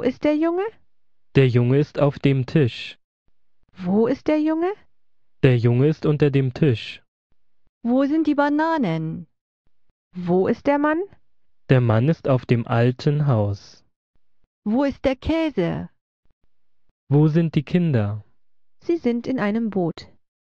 Wo ist der Junge? Der Junge ist auf dem Tisch. Wo ist der Junge? Der Junge ist unter dem Tisch. Wo sind die Bananen? Wo ist der Mann? Der Mann ist auf dem alten Haus. Wo ist der Käse? Wo sind die Kinder? Sie sind in einem Boot.